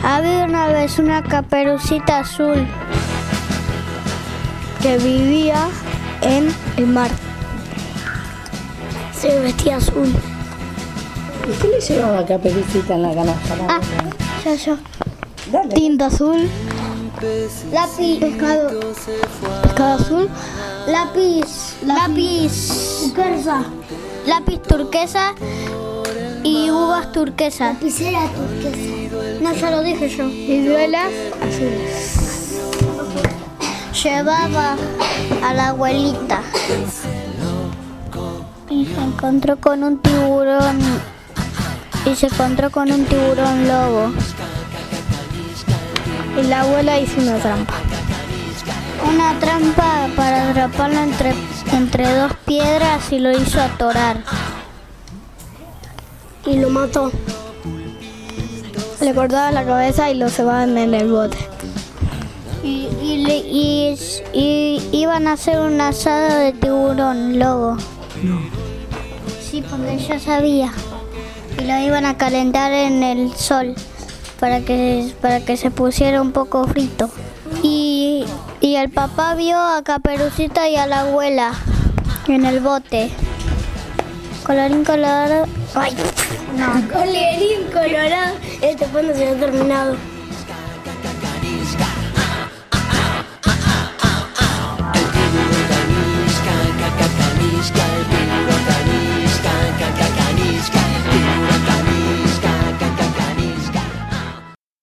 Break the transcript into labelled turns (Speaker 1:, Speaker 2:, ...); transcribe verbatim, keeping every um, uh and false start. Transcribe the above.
Speaker 1: Había una vez una Caperucita Azul que vivía en el mar. Se vestía azul.
Speaker 2: ¿Y qué le llevaba a Caperucita en la canasta?
Speaker 1: Ah, ya, ya.
Speaker 2: Dale.
Speaker 1: Tinta azul, lápiz, pescado, pescado azul, lápiz, lápiz, turquesa, lápiz turquesa y uvas turquesas.
Speaker 3: Lapicera turquesa.
Speaker 1: No, ya lo dije yo. Y velas azules. Llevaba a la abuelita y se encontró con un tiburón y se encontró con un tiburón lobo. Y la abuela hizo una trampa. Una trampa para atraparlo entre, entre dos piedras y lo hizo atorar.
Speaker 3: Y lo mató.
Speaker 1: Le cortaba la cabeza y lo cebaban en el bote. Y, y, le- y- y iban a hacer un asado de tiburón lobo.
Speaker 2: No.
Speaker 1: Sí, porque ya sabía. Y lo iban a calentar en el sol para que, para que se pusiera un poco frito. Y, y el papá vio a Caperucita y a la abuela en el bote. Colorín colorado. Ay, no.
Speaker 3: Colorín colorado. Este cuento se ha terminado.